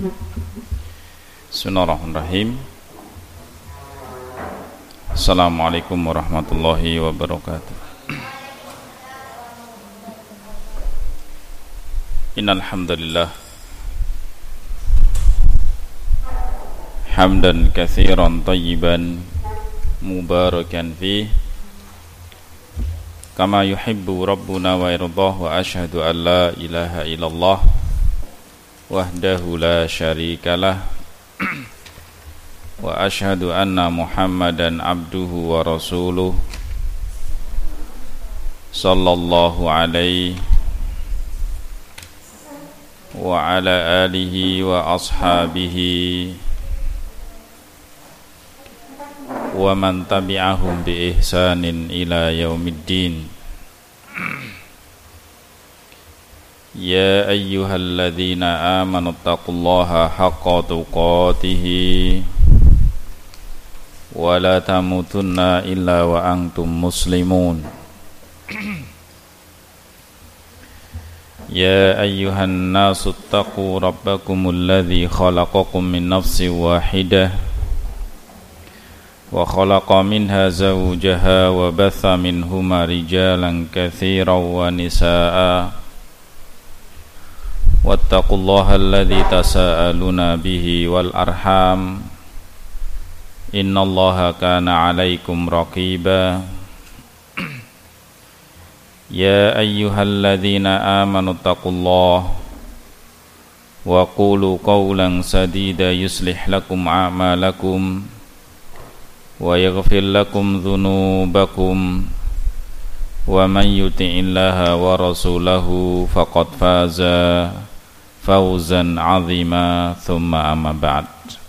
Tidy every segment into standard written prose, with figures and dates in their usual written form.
Bismillahirrahmanirrahim. Assalamualaikum warahmatullahi wabarakatuh. Innal hamdalillah hamdan katsiran thayyiban mubarakan fi kama yuhibbu rabbuna wa yardah, wa asyhadu an la ilaha illallah wahdahu la syarikalah wa asyhadu anna Muhammadan abduhu wa rasuluh sallallahu alaihi wa ala alihi wa ashabihi wa man tabi'ahum bi ihsanin ila yaumiddin. Ya ayyuhalladzina amanu taqullaha haqqa tuqatih wa la tamutunna illa wa antum muslimun. Ya ayyuhan nasu taqu rabbakumul ladzi khalaqakum min nafsin wahidah wa khalaqa minha zawjaha wa batha minhuma rijalan katsiran wa nisaa'a wattaqullaha alladzi tasaaluna bihi wal arham innallaha kana 'alaikum raqiba. Ya ayyuhalladzina amanu taqullaha wa qulu qawlan sadida yuslih lakum a'malakum wa yaghfir lakum dhunubakum wa man yuti'illaha wa rasulahu faqad faza fawzan 'azima. Thumma amma ba'd.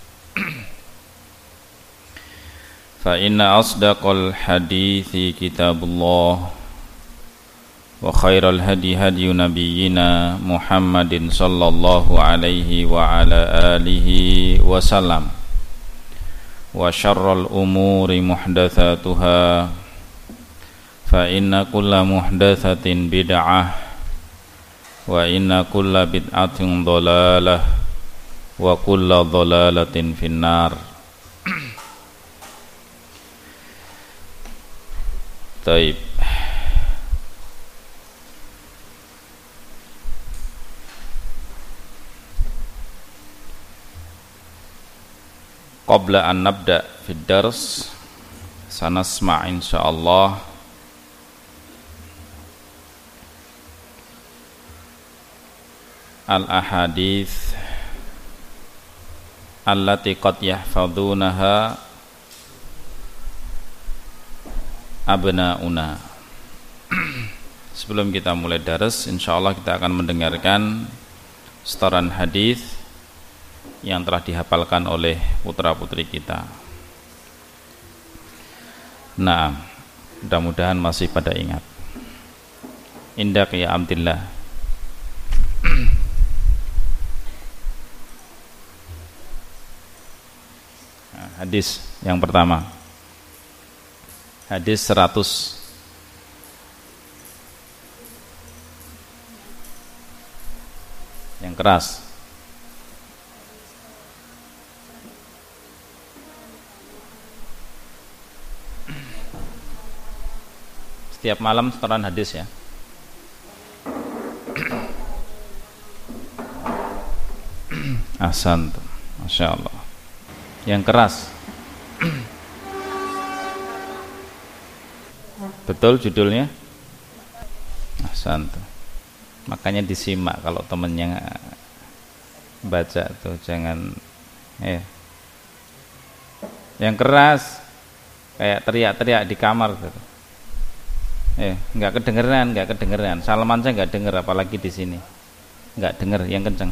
Fa inna asdaqal hadithi kitabullah wa khairal hadi hadi nabiyyina Muhammadin sallallahu alaihi wa ala alihi wa sallam, wa syarrul umuri muhdatsatuha fa inna kulla muhdatsatin bid'ah wa inna kulla bid'atin dhalalah wa kulla dhalalatin finnar. Taib. Qabla an nabda fid dars sanasma' insyaallah al-ahadits allati qad yahfazunaha abnauna. Sebelum kita mulai dars, insyaallah kita akan mendengarkan setoran hadis yang telah dihafalkan oleh putra-putri kita. Nah, mudah-mudahan masih pada ingat. Indak ya Abdillah. Nah, hadis yang pertama, hadis 100. Yang keras. Setiap malam setoran hadis ya. Ahsan, Masya Allah. Yang keras. Betul judulnya? Ahsan. Makanya disimak kalau temennya baca tuh, jangan yang keras kayak teriak-teriak di kamar gitu. Nggak kedengeran. Salaman saya nggak denger, apalagi di sini nggak denger, yang kenceng.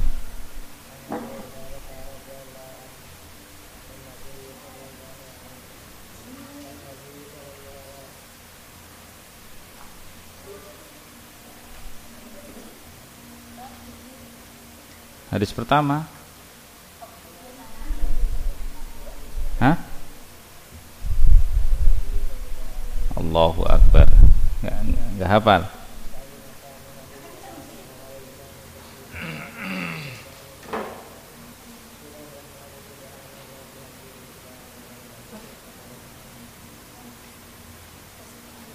Hadis pertama. Hah? Allahu Akbar. Nggak hafal.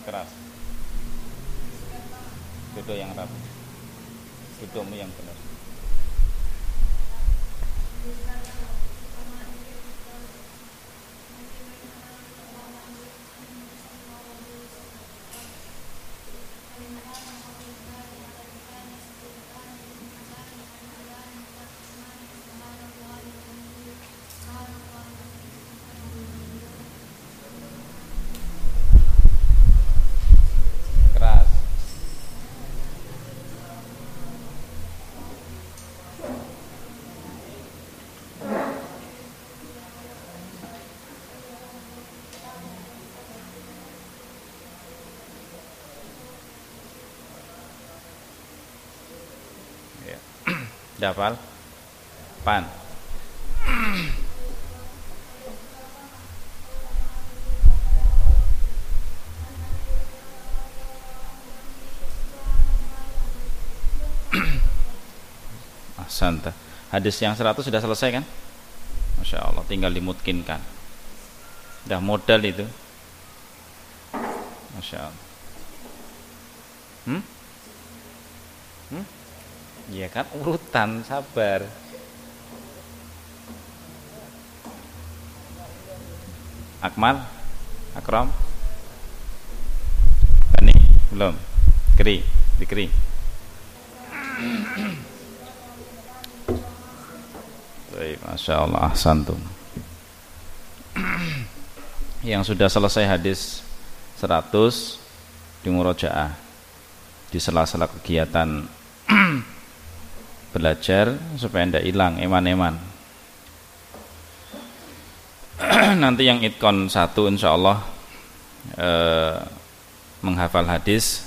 keras. Duduk yang rapi. Dudukmu yang benar. Keras. Ya. Dafal. Pan. Ahsanta. Hadis yang 100 sudah selesai kan? Masya Allah, tinggal dimutkinkan. Udah modal itu. Masya Allah. Iya kan, urutan, sabar. Akmal, Akram, Bani, belum. Keri, dikeri. Baik, Masya Allah, ahsantum. Yang sudah selesai hadis 100 di murojaah, di sela-sela kegiatan belajar supaya tidak hilang eman-eman. Nanti yang itkon 1 insya Allah menghafal hadis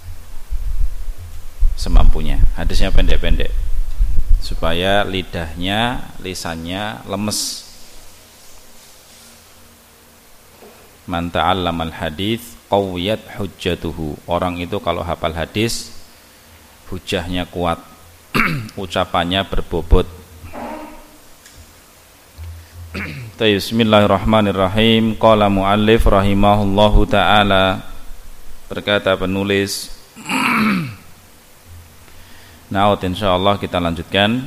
semampunya. Hadisnya pendek-pendek supaya lisannya lemes. Man ta'allamal hadits qawiyat hujjatuhu. Orang itu kalau hafal hadis hujahnya kuat, ucapannya berbobot. Bismillahirrahmanirrahim. Qala muallif rahimahullahu ta'ala, berkata penulis. Naud, insyaallah kita lanjutkan.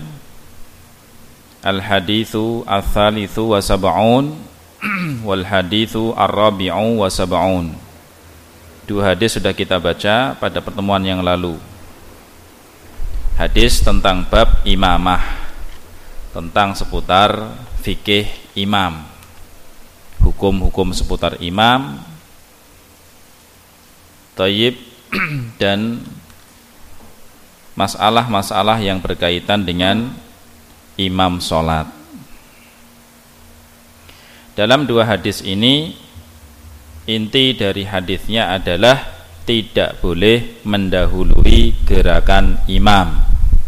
Al-haditsu ats-tsalitsu wa sab'un wal haditsu ar-rabi'u wa sab'un. Dua hadis sudah kita baca pada pertemuan yang lalu. Hadis tentang bab imamah, tentang seputar fikih imam, hukum-hukum seputar imam, thayyib, dan masalah-masalah yang berkaitan dengan imam sholat. Dalam dua hadis ini, inti dari hadisnya adalah tidak boleh mendahului gerakan imam.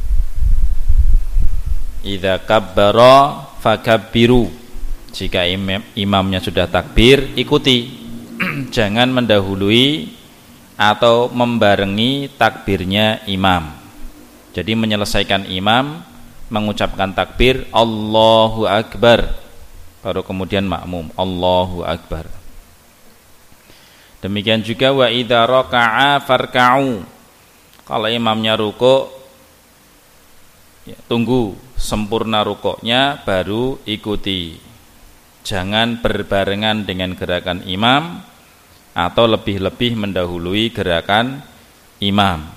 Idza kabbara fakabbiru. Jika imamnya sudah takbir, ikuti. Jangan mendahului atau membarengi takbirnya imam. Jadi menyelesaikan imam mengucapkan takbir Allahu Akbar, baru kemudian makmum Allahu Akbar. Demikian juga wa idza raka'a farka'u. Kalau imamnya rukuk, ya, tunggu sempurna rukuknya baru ikuti. Jangan berbarengan dengan gerakan imam atau lebih-lebih mendahului gerakan imam.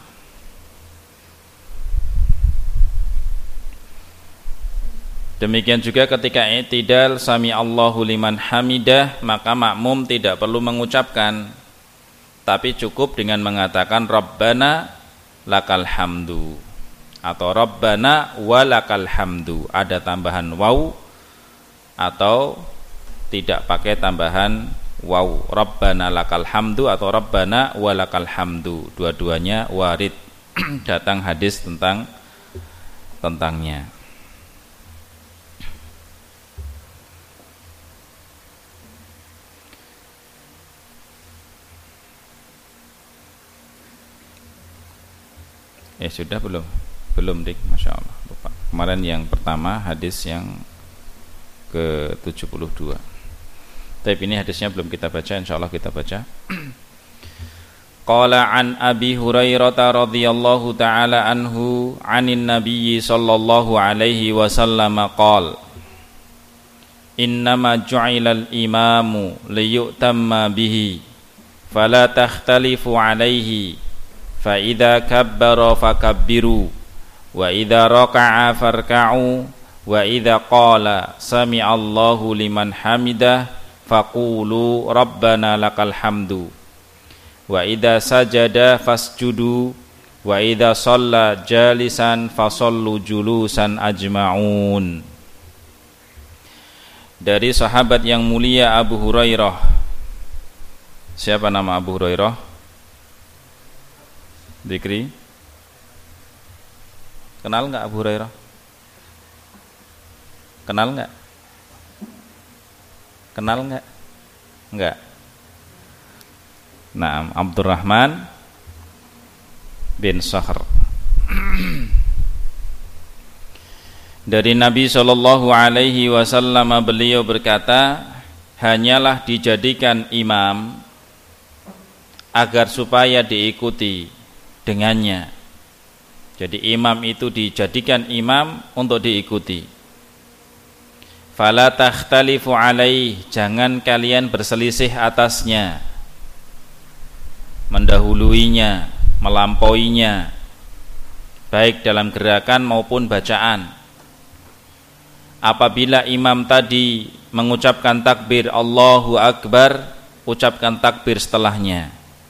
Demikian juga ketika i'tidal sami Allahu liman hamidah, maka makmum tidak perlu mengucapkan, tapi cukup dengan mengatakan Rabbana lakal hamdu atau Rabbana walakal hamdu. Ada tambahan waw atau tidak pakai tambahan waw, Rabbana lakal hamdu atau Rabbana walakal hamdu. Dua-duanya warid datang hadis tentangnya. Sudah belum dik, Masya Allah, lupa. Kemarin yang pertama hadis yang ke-72. Tapi ini hadisnya belum kita baca, insya Allah kita baca. Qala an Abi Hurairah radhiyallahu ta'ala anhu 'anin Nabiy sallallahu alaihi wasallam qala innama ju'ilal imamu liyutamma bihi fala takhtalifu alaihi fa idza kabbara fakabbiru wa idza raka'a farka'u wa idza qala sami'allahu liman hamidah faqulu rabbana lakal hamdu wa idza sajada fasjudu wa idza shalla jalisan fasallu julusan ajma'un. Dari sahabat yang mulia Abu Hurairah. Siapa nama Abu Hurairah? Dikri? Kenal enggak Abu Hurairah? Kenal enggak? Kenal enggak? Enggak. Naam, Abdurrahman bin Sakhr. Dari Nabi sallallahu alaihi wasallam beliau berkata, hanyalah dijadikan imam agar supaya diikuti dengannya. Jadi imam itu dijadikan imam untuk diikuti. Fala takhtalifu alaih, jangan kalian berselisih atasnya, mendahuluinya, melampauinya, baik dalam gerakan maupun bacaan. Apabila imam tadi mengucapkan takbir Allahu Akbar, ucapkan takbir setelahnya.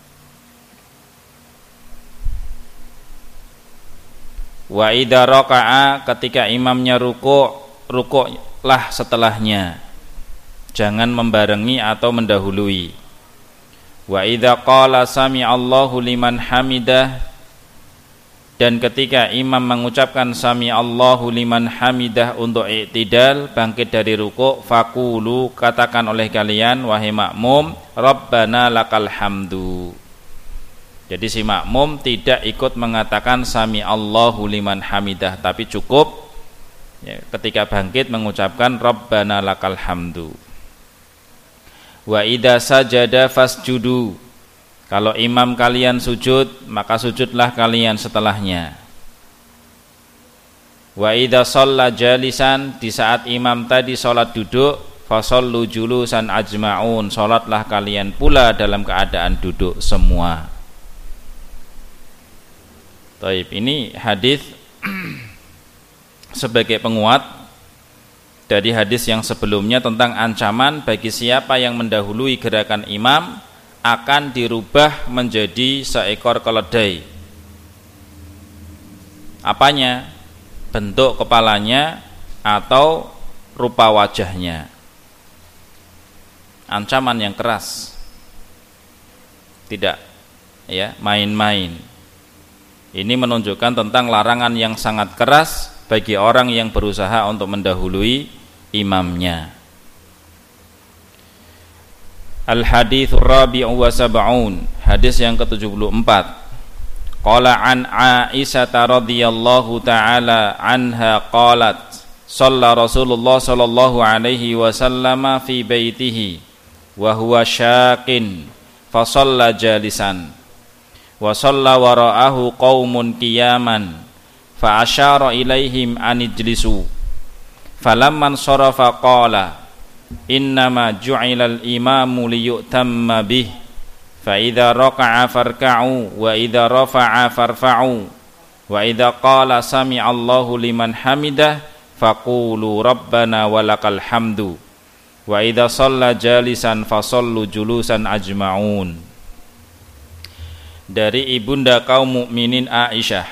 Wa idza raka'a, ketika imamnya rukuklah setelahnya, jangan membarengi atau mendahului. Wa idza qala sami'allahu liman hamidah, dan ketika imam mengucapkan sami'allahu liman hamidah untuk i'tidal, bangkit dari rukuk, faqulu, katakan oleh kalian wahai makmum, rabbana lakal hamdu. Jadi si makmum tidak ikut mengatakan sami'allahu liman hamidah, tapi cukup ya, ketika bangkit mengucapkan rabbana lakal hamdu. Wa idza sajada fasjudu, kalau imam kalian sujud, maka sujudlah kalian setelahnya. Wa idza shalla jalisan, di saat imam tadi salat duduk, fasallu julusan ajma'un, salatlah kalian pula dalam keadaan duduk semua. Taib, ini hadis sebagai penguat dari hadis yang sebelumnya tentang ancaman bagi siapa yang mendahului gerakan imam akan dirubah menjadi seekor keledai. Apanya? Bentuk kepalanya atau rupa wajahnya. Ancaman yang keras. Tidak ya, main-main. Ini menunjukkan tentang larangan yang sangat keras bagi orang yang berusaha untuk mendahului imamnya. Al-hadits rabi'u wa sab'un, hadis yang ke-74. Qala an Aisyah radhiyallahu ta'ala anha qalat, shalla Rasulullah sallallahu alaihi wasallam fi baitihi wa huwa syaqin fa shalla jalisan wa shalla wara'ahu qaumun qiyaman fa asyara ilaihim an ijlisu falamman sarafa qala innama ju'ilal imamu liyutamma bih fa idza raka'a farka'u wa idza rafa'a farfa'u wa idza qala sami'allahu liman hamidah faqulu rabbana walakal hamdu wa idza shalla jalisan fasallu julusan ajma'un. Dari ibunda kaum mukminin Aisyah,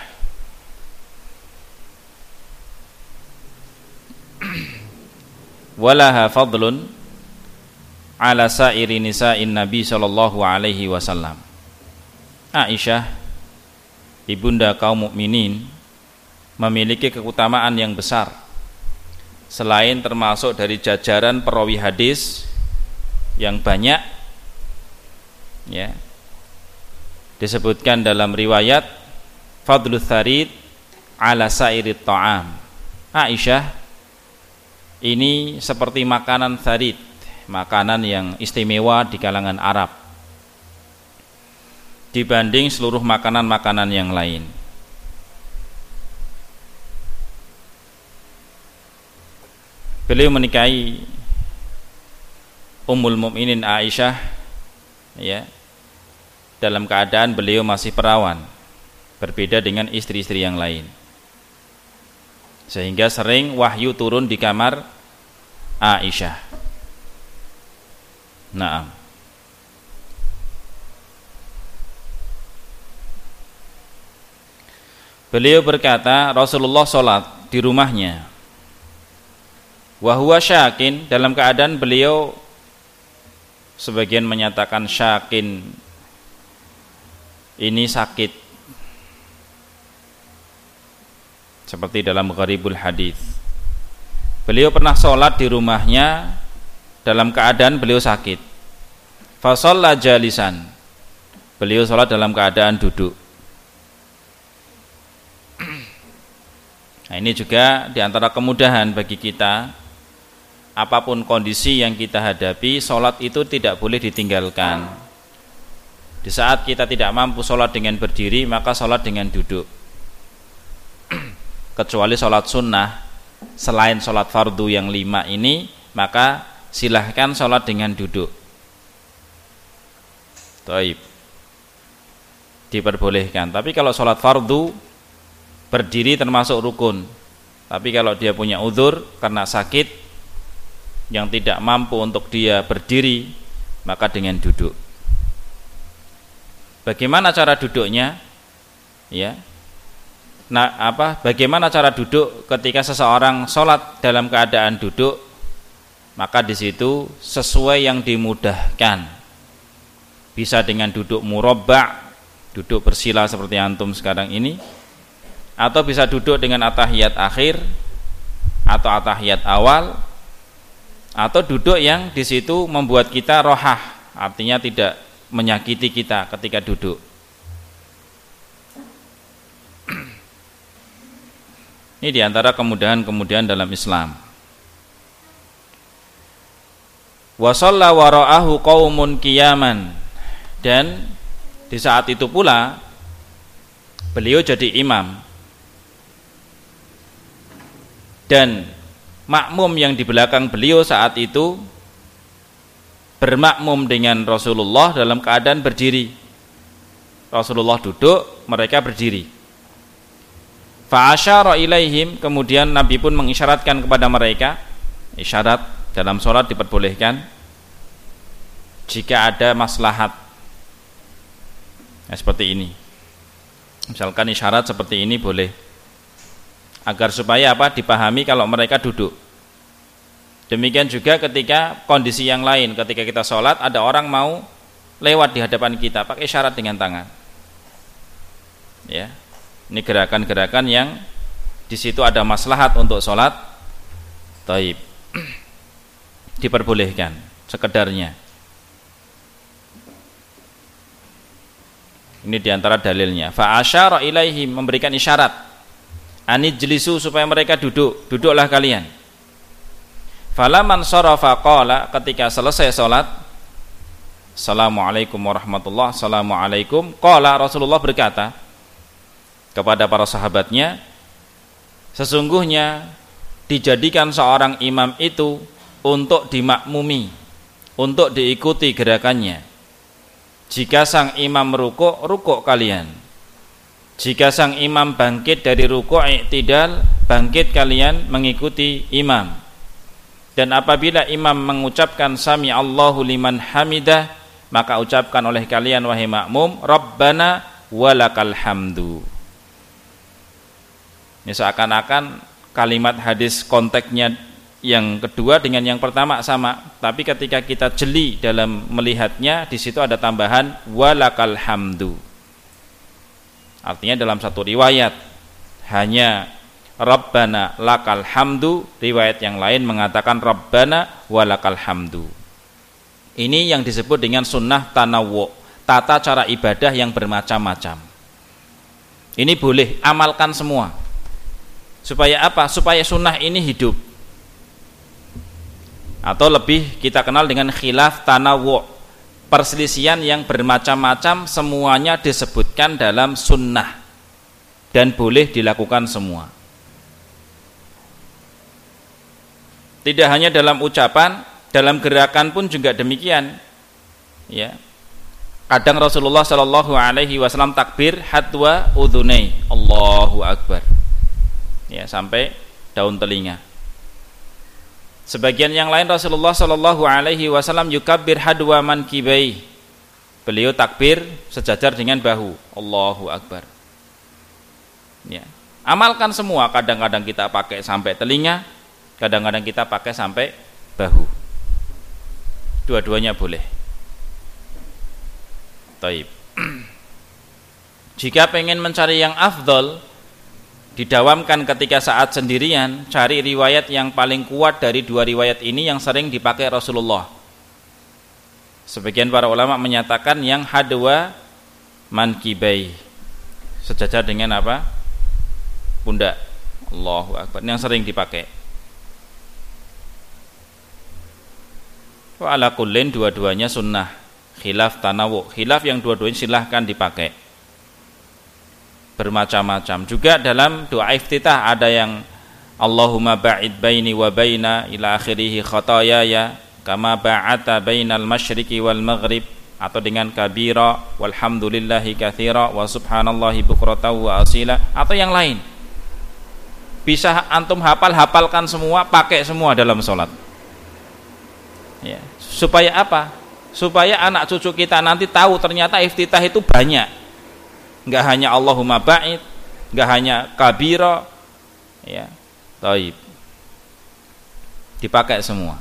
walaha fadlun ala sairi nisa'in Nabi sallallahu alaihi wasallam. Aisyah, ibunda kaum mukminin, memiliki keutamaan yang besar. Selain termasuk dari jajaran perawi hadis yang banyak, ya, disebutkan dalam riwayat fadlus sarid ala sairit ta'am. Aisyah ini seperti makanan sarid, makanan yang istimewa di kalangan Arab. dibanding seluruh makanan-makanan yang lain. Beliau menikahi Ummul Mukminin Aisyah, ya, dalam keadaan beliau masih perawan, berbeda dengan istri-istri yang lain, sehingga sering wahyu turun di kamar Aisyah. Naam. Beliau berkata, Rasulullah sholat di rumahnya, wa huwa syakin, dalam keadaan beliau, sebagian menyatakan syakin ini sakit, seperti dalam Gharibul Hadis. Beliau pernah sholat di rumahnya dalam keadaan beliau sakit. Fa shalla jalisan, beliau sholat dalam keadaan duduk. Nah, ini juga diantara kemudahan bagi kita. Apapun kondisi yang kita hadapi, sholat itu tidak boleh ditinggalkan. Di saat kita tidak mampu sholat dengan berdiri, maka sholat dengan duduk. Kecuali sholat sunnah, selain sholat fardu yang 5 ini, maka silahkan sholat dengan duduk. Taib, diperbolehkan. Tapi kalau sholat fardu, berdiri termasuk rukun. Tapi kalau dia punya uzur karena sakit yang tidak mampu untuk dia berdiri, maka dengan duduk. Bagaimana cara duduknya? Ya. Nah, bagaimana cara duduk ketika seseorang sholat dalam keadaan duduk? Maka di situ sesuai yang dimudahkan. Bisa dengan duduk murabba', duduk bersila seperti antum sekarang ini, atau bisa duduk dengan atahiyat akhir atau atahiyat awal, atau duduk yang di situ membuat kita rohah, artinya tidak menyakiti kita ketika duduk. Ini diantara kemudahan-kemudahan dalam Islam. Wa shalla wara'ahu qaumun qiyaman, dan di saat itu pula beliau jadi imam, dan makmum yang di belakang beliau saat itu bermakmum dengan Rasulullah dalam keadaan berdiri. Rasulullah duduk, mereka berdiri. Fa asyara ilaihim, kemudian Nabi pun mengisyaratkan kepada mereka. Isyarat dalam sholat diperbolehkan jika ada maslahat. Nah, seperti ini. Misalkan isyarat seperti ini boleh, agar supaya dipahami kalau mereka duduk. Demikian juga ketika kondisi yang lain, ketika kita sholat ada orang mau lewat di hadapan kita, pakai isyarat dengan tangan. Ya, ini gerakan-gerakan yang di situ ada maslahat untuk sholat. Taib, diperbolehkan sekedarnya. Ini diantara dalilnya. Fa asyara ilaihim, memberikan isyarat. Anijlisu, supaya mereka duduk, duduklah kalian. Falaman sharafa qala, ketika selesai salat, Assalamualaikum warahmatullahi, Assalamualaikum. Qala, Rasulullah berkata kepada para sahabatnya, sesungguhnya dijadikan seorang imam itu untuk dimakmumi, untuk diikuti gerakannya. Jika sang imam rukuk, rukuk kalian. Jika sang imam bangkit dari rukuk, i'tidal, bangkit kalian mengikuti imam. Dan apabila imam mengucapkan sami Allahu liman hamidah, maka ucapkan oleh kalian wahai makmum, Rabbana walakal hamdu. Ini seakan-akan kalimat hadis konteksnya yang kedua dengan yang pertama sama, tapi ketika kita jeli dalam melihatnya, di situ ada tambahan walakal hamdu. Artinya dalam satu riwayat hanya Rabbana lakal hamdu, riwayat yang lain mengatakan Rabbana walakal hamdu. Ini yang disebut dengan sunnah tanawwu, tata cara ibadah yang bermacam-macam. Ini boleh, amalkan semua. Supaya apa? Supaya sunnah ini hidup. Atau lebih kita kenal dengan khilaf tanawwu, perselisihan yang bermacam-macam semuanya disebutkan dalam sunnah dan boleh dilakukan semua. Tidak hanya dalam ucapan, dalam gerakan pun juga demikian. Ya. Kadang Rasulullah Shallallahu Alaihi Wasallam takbir hadwa udhunai, Allahu Akbar. Ya, sampai daun telinga. Sebagian yang lain Rasulullah Shallallahu Alaihi Wasallam yukabbir hadwa mankibai. Beliau takbir sejajar dengan bahu, Allahu Akbar. Ya. Amalkan semua. Kadang-kadang kita pakai sampai telinga, kadang-kadang kita pakai sampai bahu. Dua-duanya boleh. Taib. Jika pengen mencari yang afdol, didawamkan ketika saat sendirian, cari riwayat yang paling kuat dari dua riwayat ini yang sering dipakai Rasulullah. Sebagian para ulama menyatakan yang hadwa mankibai, sejajar dengan apa? Pundak. Allahu Akbar, yang sering dipakai. Wa ala kullin, dua-duanya sunnah. Khilaf tanawu, khilaf yang dua-duanya silahkan dipakai. Bermacam-macam. Juga dalam doa iftitah ada yang Allahumma ba'id baini wa baina ila akhirih khatayaya kama ba'ata bainal masyriqi wal maghrib, atau dengan kabira walhamdulillahi katsira wa subhanallahi bukratan wa asila, atau yang lain. Bisa antum hafalkan semua, pakai semua dalam sholat. Ya. Supaya apa? Supaya anak cucu kita nanti tahu ternyata iftitah itu banyak. Enggak hanya Allahumma ba'id, enggak hanya kabira, ya. Taib. Dipakai semua.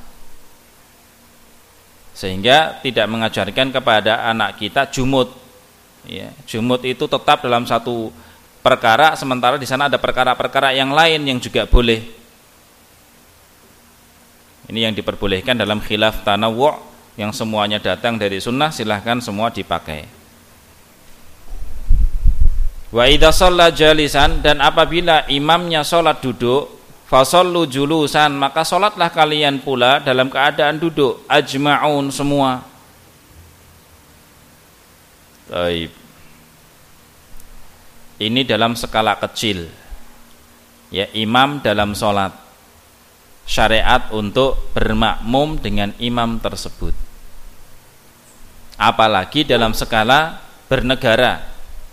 Sehingga tidak mengajarkan kepada anak kita jumud. Ya, jumud itu tetap dalam satu perkara, sementara di sana ada perkara-perkara yang lain yang juga boleh. Ini yang diperbolehkan dalam khilaf tanawu', yang semuanya datang dari sunnah, silahkan semua dipakai. Wa idza shalla jalisan, dan apabila imamnya sholat duduk, fasallu julusan, maka sholatlah kalian pula dalam keadaan duduk, ajma'un, semua. Baik. Ini dalam skala kecil. Ya, imam dalam sholat, syariat untuk bermakmum dengan imam tersebut. Apalagi dalam skala bernegara,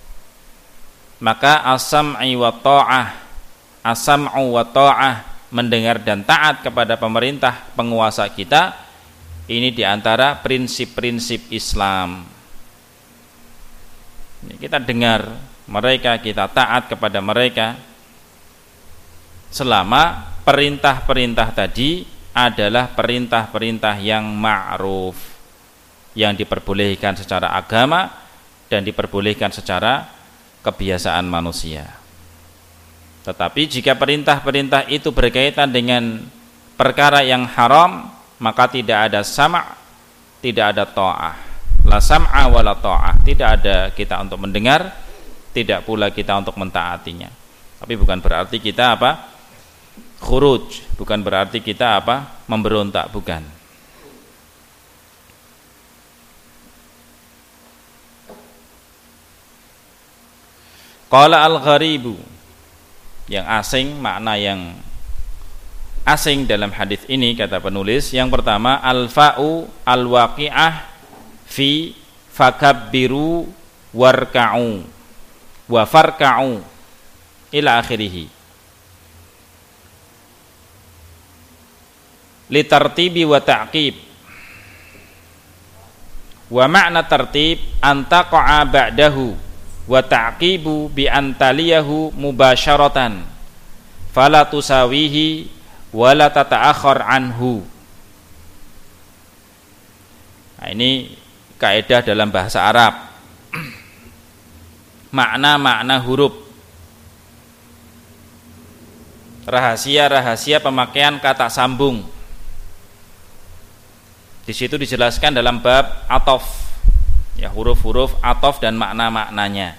maka as-sam'i wa ta'ah, as-sam'u wa ta'ah, mendengar dan taat kepada pemerintah penguasa kita, ini diantara prinsip-prinsip Islam. Ini kita dengar mereka, kita taat kepada mereka selama perintah-perintah tadi adalah perintah-perintah yang ma'ruf, yang diperbolehkan secara agama dan diperbolehkan secara kebiasaan manusia. Tetapi jika perintah-perintah itu berkaitan dengan perkara yang haram, maka tidak ada sama', tidak ada ta'ah. La sam'a wa la ta'ah. Tidak ada kita untuk mendengar, tidak pula kita untuk mentaatinya. Tapi bukan berarti kita apa? Khuruj, bukan berarti kita apa? Memberontak, bukan. Qala al-gharibu, yang asing, makna yang asing dalam hadis ini, kata penulis, yang pertama al-fa'u al-waqi'ah fi fakabbiru warka'u wa farka'u ila akhirih. Li tartibi wa ta'qib. Wa ma'na tartib antaqa'a ba'dahu wa ta'qibu bi antaliyahu mubasyaratan fala tusawihi wa la tata'akhir anhu. Nah, ini kaidah dalam bahasa Arab. Makna-makna huruf, rahasia-rahasia pemakaian kata sambung. Di situ dijelaskan dalam bab atof, ya, huruf-huruf atof dan makna-maknanya.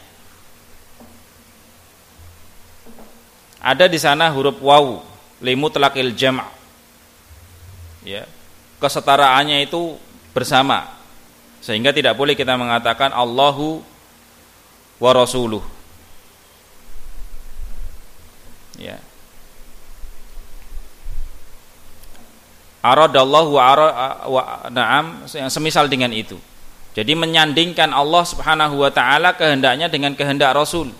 Ada di sana huruf waw, limutlaqil jam', ya, kesetaraannya itu bersama, Sehingga tidak boleh kita mengatakan Allahu wa rasuluh. Ya. Aradallahu wa na'am, semisal dengan itu. Jadi menyandingkan Allah Subhanahu wa taala kehendaknya dengan kehendak Rasul.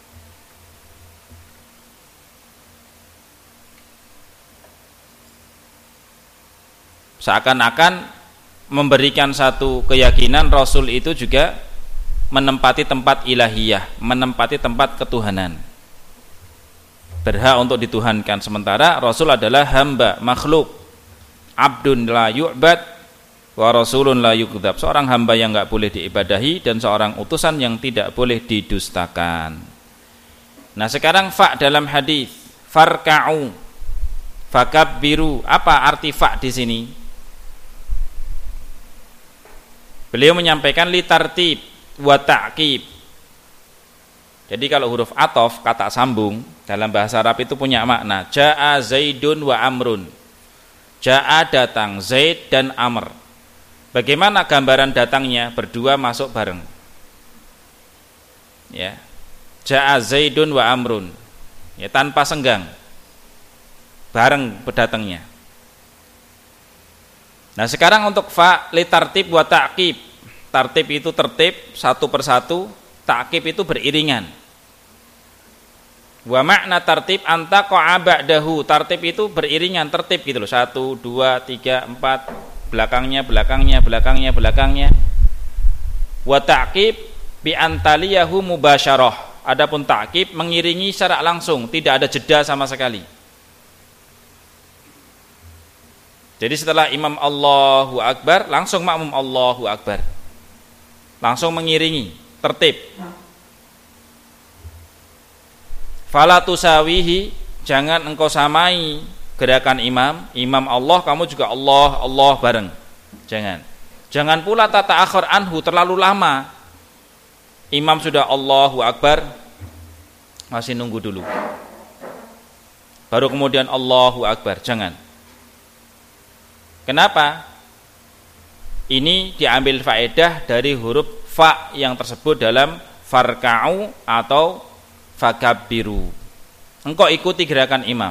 Seakan-akan memberikan satu keyakinan Rasul itu juga menempati tempat ilahiyah, menempati tempat ketuhanan, berhak untuk dituhankan, sementara Rasul adalah hamba, makhluk, abdun la yu'bad wa rasulun la yukdzab, seorang hamba yang enggak boleh diibadahi dan seorang utusan yang tidak boleh didustakan. Nah, sekarang fa dalam hadis farka'u fakabbiru, apa arti fa di sini? Beliau menyampaikan li tartib wa ta'qib. Jadi kalau huruf ataf, kata sambung, dalam bahasa Arab itu punya makna ja'a zaidun wa amrun. Ja'a datang, Zaid dan Amr. Bagaimana gambaran datangnya? Berdua masuk bareng. Ya. Ja'a zaidun wa amrun. Ya, tanpa senggang. Bareng berdatangnya. Nah, sekarang untuk fa li tartib wa ta'qib. Tartib itu tertib satu persatu, ta'qib itu beriringan. Wa makna tartib anta qa'a ba'dahu, tartib itu beriringan, tertib gitu loh, 1 2 3 4, belakangnya. Wa ta'qib bi antaliyahu mubasyarah. Adapun ta'qib mengiringi secara langsung, tidak ada jeda sama sekali. Jadi setelah imam Allahu Akbar, langsung makmum Allahu Akbar, langsung mengiringi, tertib. Fala tusawihi, jangan engkau samai gerakan imam Allah, kamu juga Allah bareng. Jangan pula tata akhir anhu, terlalu lama. Imam sudah Allahu Akbar, masih nunggu dulu, baru kemudian Allahu Akbar, jangan. Kenapa? Ini diambil faedah dari huruf fa yang tersebut dalam farka'u atau fakabbiru. Engkau ikuti gerakan imam.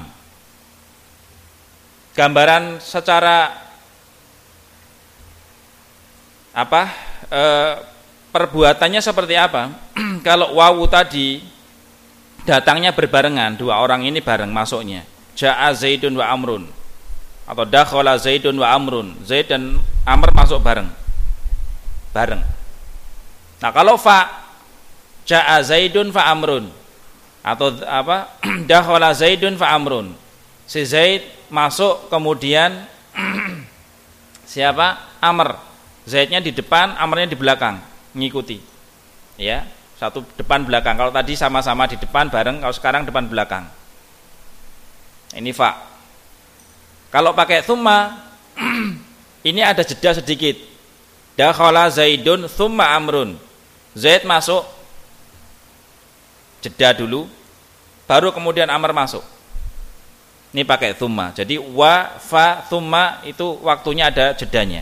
Gambaran secara perbuatannya seperti apa? Kalau wawu tadi datangnya berbarengan, dua orang ini bareng masuknya. Ja'a Zaidun wa Amrun, atau dakhala Zaidun wa Amrun, Zaid dan Amr masuk bareng. Nah, kalau fa ja'a Zaidun fa Amrun, atau dakhala Zaidun fa Amrun, si Zaid masuk, kemudian siapa? Amr. Zaidnya di depan, Amrnya di belakang, ngikuti. Ya, satu depan belakang. Kalau tadi sama-sama di depan bareng, kalau sekarang depan belakang. Ini fa. Kalau pakai thumma, ini ada jeda sedikit. Dakhala Zaidun thumma Amrun. Zaid masuk, jeda dulu, baru kemudian Amr masuk. Ini pakai thumma. Jadi wa fa thumma itu waktunya ada jedanya.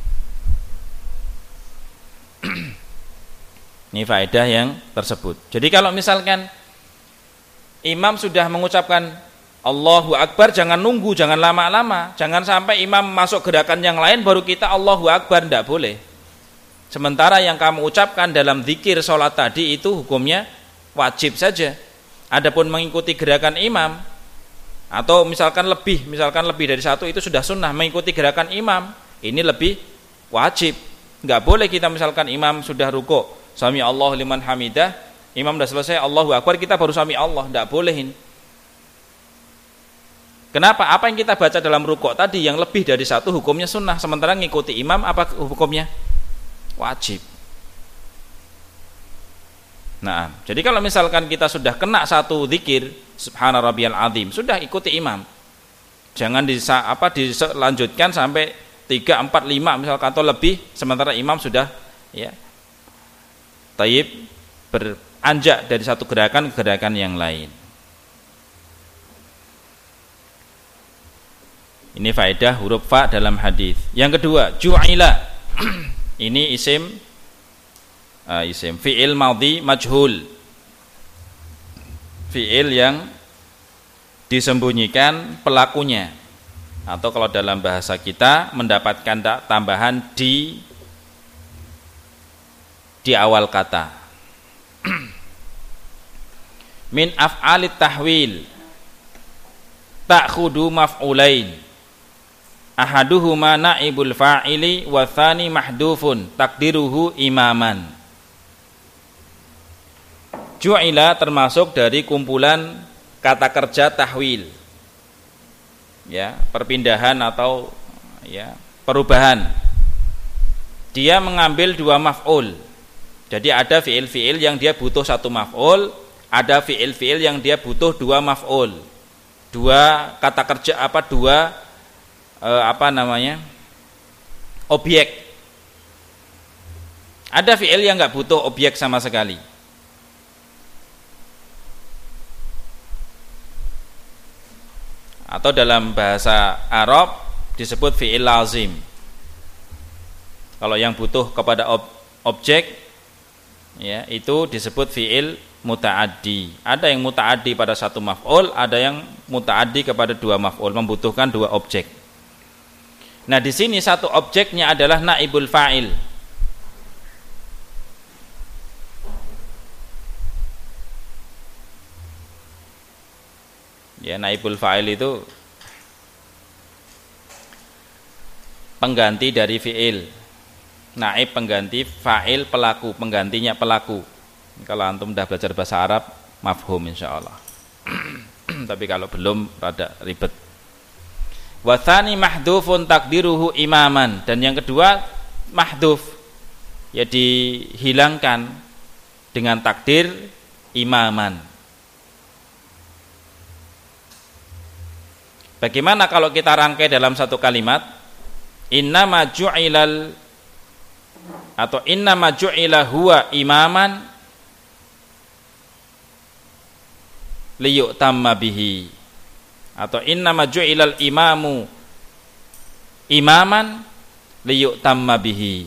Ini faedah yang tersebut. Jadi kalau misalkan imam sudah mengucapkan Allahu Akbar, jangan nunggu, jangan lama-lama, jangan sampai imam masuk gerakan yang lain baru kita Allahu Akbar, tidak boleh. Sementara yang kamu ucapkan dalam zikir sholat tadi itu hukumnya wajib saja. Adapun mengikuti gerakan imam, atau misalkan lebih dari satu, itu sudah sunnah. Mengikuti gerakan imam ini lebih wajib. Nggak boleh kita misalkan imam sudah rukuk, sami Allahu liman hamidah, imam sudah selesai Allahu Akbar, kita baru sami Allah, nggak bolehin. Kenapa? Apa yang kita baca dalam rukuk tadi yang lebih dari satu hukumnya sunnah, sementara ngikuti imam apa hukumnya? Wajib. Nah, jadi kalau misalkan kita sudah kena satu zikir subhana rabbiyal azim, sudah ikuti imam. Jangan dilanjutkan sampai 3, 4, 5 misalkan atau lebih, sementara imam sudah ya tayyib beranjak dari satu gerakan ke gerakan yang lain. Ini faedah huruf fa dalam hadis. Yang kedua, ju'ila. Ini isim fi'il madhi majhul, fi'il yang disembunyikan pelakunya, atau kalau dalam bahasa kita mendapatkan tambahan di awal kata. Min af'alit tahwil ta'khudu maf'ulain, ahaduhuma naibul fa'ili wa tsani mahdhufun takdiruhu imaman. Ju'ila termasuk dari kumpulan kata kerja tahwil, ya, perpindahan atau ya perubahan. Dia mengambil dua maf'ul. Jadi ada fi'il-fi'il yang dia butuh satu maf'ul, ada fi'il-fi'il yang dia butuh dua maf'ul. Dua kata kerja objek. Ada fi'il yang enggak butuh objek sama sekali. Atau dalam bahasa Arab disebut fi'il lazim. Kalau yang butuh kepada objek, ya, itu disebut fi'il muta'addi. Ada yang muta'addi pada satu maf'ul, ada yang muta'addi kepada dua maf'ul, membutuhkan dua objek. Nah, di sini satu objeknya adalah naibul fa'il. Ya, naibul fa'il itu pengganti dari fi'il. Naib pengganti, fa'il pelaku, penggantinya pelaku. Kalau antum sudah belajar bahasa Arab, mafhum insyaallah. Tapi kalau belum, rada ribet. Wa tsani mahdhufun takdiruhu imaman, dan yang kedua mahdhuf, ya dihilangkan dengan takdir imaman. Bagaimana kalau kita rangkai dalam satu kalimat? Innama ju'ilal atau innama ju'ila huwa imaman liyu'tamma bihi, atau innama ju'ilal imamu imaman liyu'tamma bihi.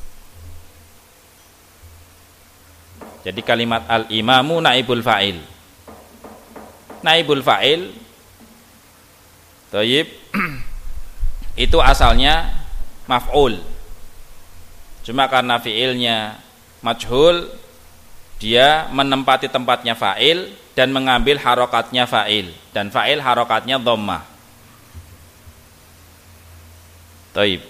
Jadi kalimat al-imamu naibul fa'il. Naibul fa'il thayyib itu asalnya maf'ul. Cuma karena fi'ilnya majhul, dia menempati tempatnya fa'il dan mengambil harokatnya fa'il, dan fa'il harokatnya dhammah. Taib.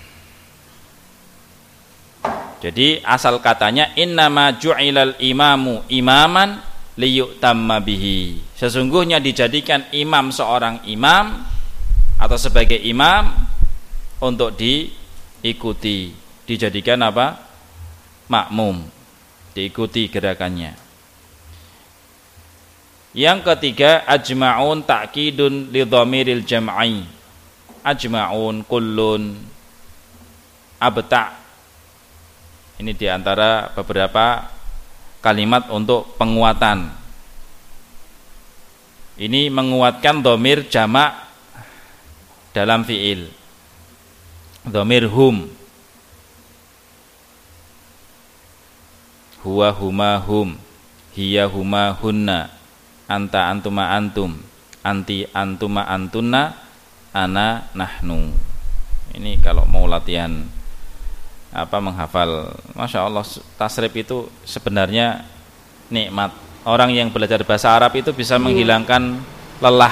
Jadi asal katanya innama ju'ilal imamu imaman liyu'tamma bihi. Sesungguhnya dijadikan imam seorang imam atau sebagai imam untuk diikuti. Dijadikan apa? Makmum, diikuti gerakannya. Yang ketiga, ajma'un ta'kidun li dhamiril jam'i. Ajma'un, kullun, abta'. Ini diantara beberapa kalimat untuk penguatan. Ini menguatkan dhamir jamak dalam fi'il. Dhamir hum, huwa huma hum, hiya huma hunna, anta antuma antum, anti antuma antunna, ana nahnu. Ini kalau mau latihan menghafal, Masya Allah, tasrif itu sebenarnya nikmat. Orang yang belajar bahasa Arab itu bisa menghilangkan lelah,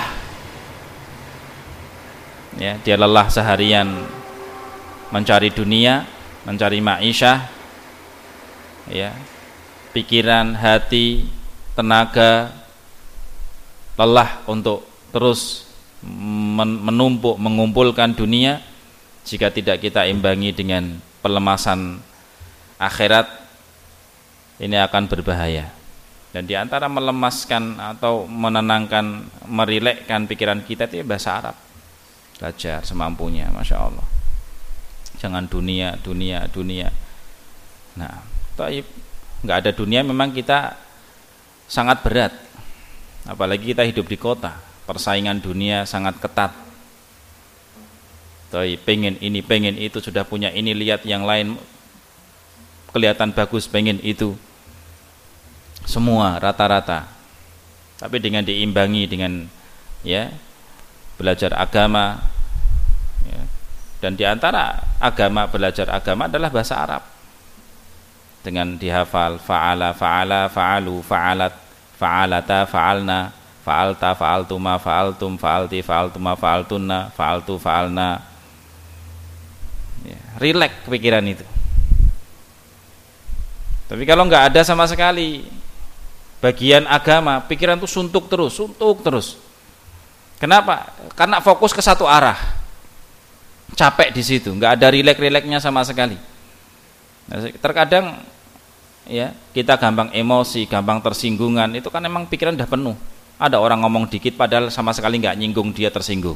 ya, dia lelah seharian mencari dunia, mencari ma'isyah, ya, pikiran, hati, tenaga, lelah untuk terus menumpuk, mengumpulkan dunia. Jika tidak kita imbangi dengan pelemasan akhirat, ini akan berbahaya. Dan diantara melemaskan atau menenangkan, merilekkan pikiran kita itu bahasa Arab. Belajar semampunya, Masya Allah. Jangan dunia. Nah, taib, nggak ada dunia memang kita sangat berat. Apalagi kita hidup di kota, persaingan dunia sangat ketat. Taib, pengen ini, pengen itu, sudah punya ini, lihat yang lain kelihatan bagus, pengen itu. Semua rata-rata. Tapi dengan diimbangi dengan ya belajar agama ya. Dan diantara agama, belajar agama adalah bahasa Arab dengan dihafal fa'ala, fa'ala, fa'alu, fa'alat, fa'alata, fa'alna, fa'alta, fa'altuma, fa'altum, fa'alti, fa'altuma, fa'altunna, fa'altu, fa'alna ya, rileks pikiran itu. Tapi kalau nggak ada sama sekali bagian agama, pikiran itu suntuk terus. Kenapa? Karena fokus ke satu arah, capek di situ, nggak ada rileks-rileksnya sama sekali. Nah, terkadang ya kita gampang emosi, gampang tersinggungan, itu kan emang pikiran udah penuh. Ada orang ngomong dikit padahal sama sekali nggak nyinggung, dia tersinggung.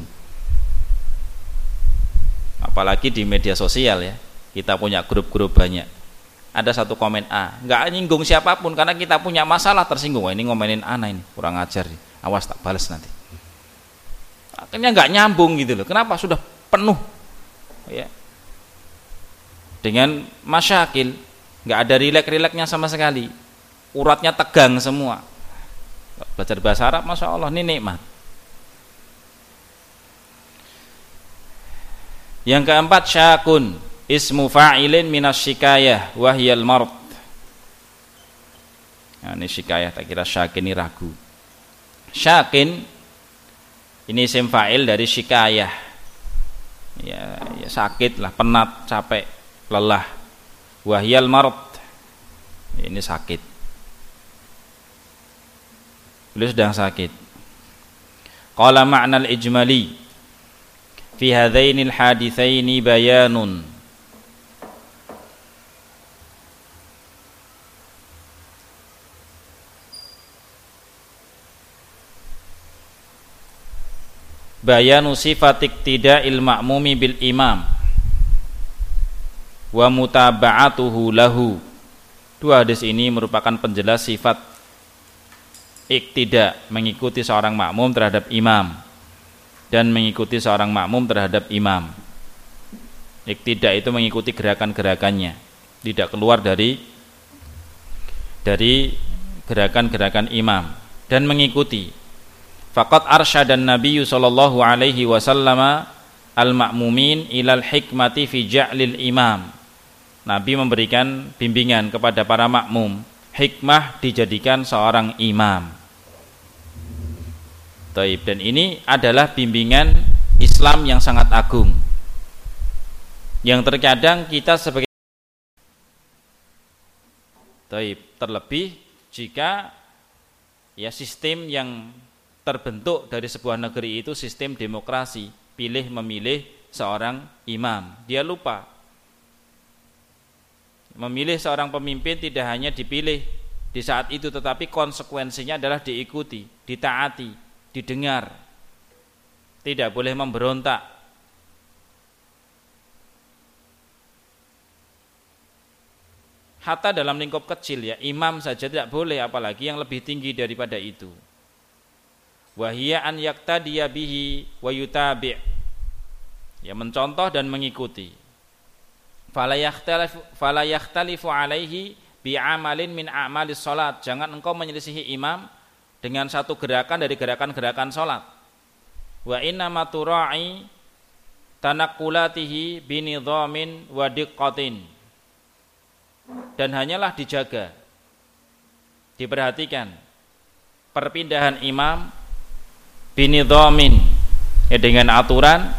Apalagi di media sosial ya, kita punya grup-grup banyak. Ada satu komen A, nggak nyinggung siapapun karena kita punya masalah, tersinggung. Wah, ini ngomenin Ana ini, kurang ajar nih. Awas tak balas nanti. Akhirnya nggak nyambung gitu loh. Kenapa? Sudah penuh ya dengan masyakil, nggak ada rileks-rileksnya sama sekali, uratnya tegang semua. Belajar bahasa Arab, masya Allah, ini nikmat. Yang keempat, syakun, ismu fa'ilin minas syikayah wahyal mard. Nah, ini syikayah, tak kira syakin ini ragu. Syakin ini isim fa'il dari syikayah ya sakit lah, penat, capek, lelah. Wahyal mard, ini sakit, beliau sedang sakit. Qala ma'nal ijmali fi hadzainil haditsaini bayanun. Bayanu sifat iktida'il ma'mumi bil imam wa mutaba'atuhu lahu. Dua hadis ini merupakan penjelas sifat iktida, mengikuti seorang makmum terhadap imam, dan mengikuti seorang makmum terhadap imam. Iktida itu mengikuti gerakan-gerakannya, tidak keluar dari gerakan-gerakan imam, dan mengikuti. Faqad arsyadan Nabi sallallahu alaihi wasallam al-ma'mumin ilal hikmati fi ja'lil imam. Nabi memberikan bimbingan kepada para makmum, hikmah dijadikan seorang imam. Taib, dan ini adalah bimbingan Islam yang sangat agung, yang terkadang kita sebagai taib, terlebih jika ya sistem yang terbentuk dari sebuah negeri itu sistem demokrasi, pilih memilih seorang imam. Dia lupa memilih seorang pemimpin tidak hanya dipilih di saat itu, tetapi konsekuensinya adalah diikuti, ditaati, didengar, tidak boleh memberontak. Hatta dalam lingkup kecil ya, imam saja tidak boleh, apalagi yang lebih tinggi daripada itu. Wahia an yaktadiya bihi wa yutabi', ya mencontoh dan mengikuti. Fala yakhtalifu alaihi bi'amalin min a'malis salat, jangan engkau menyelisihi imam dengan satu gerakan dari gerakan-gerakan salat. Wa inna ma tura'i tanaqulatihi binidhamin wa diqqatin, dan hanyalah dijaga, diperhatikan perpindahan imam binidhamin, ya dengan aturan,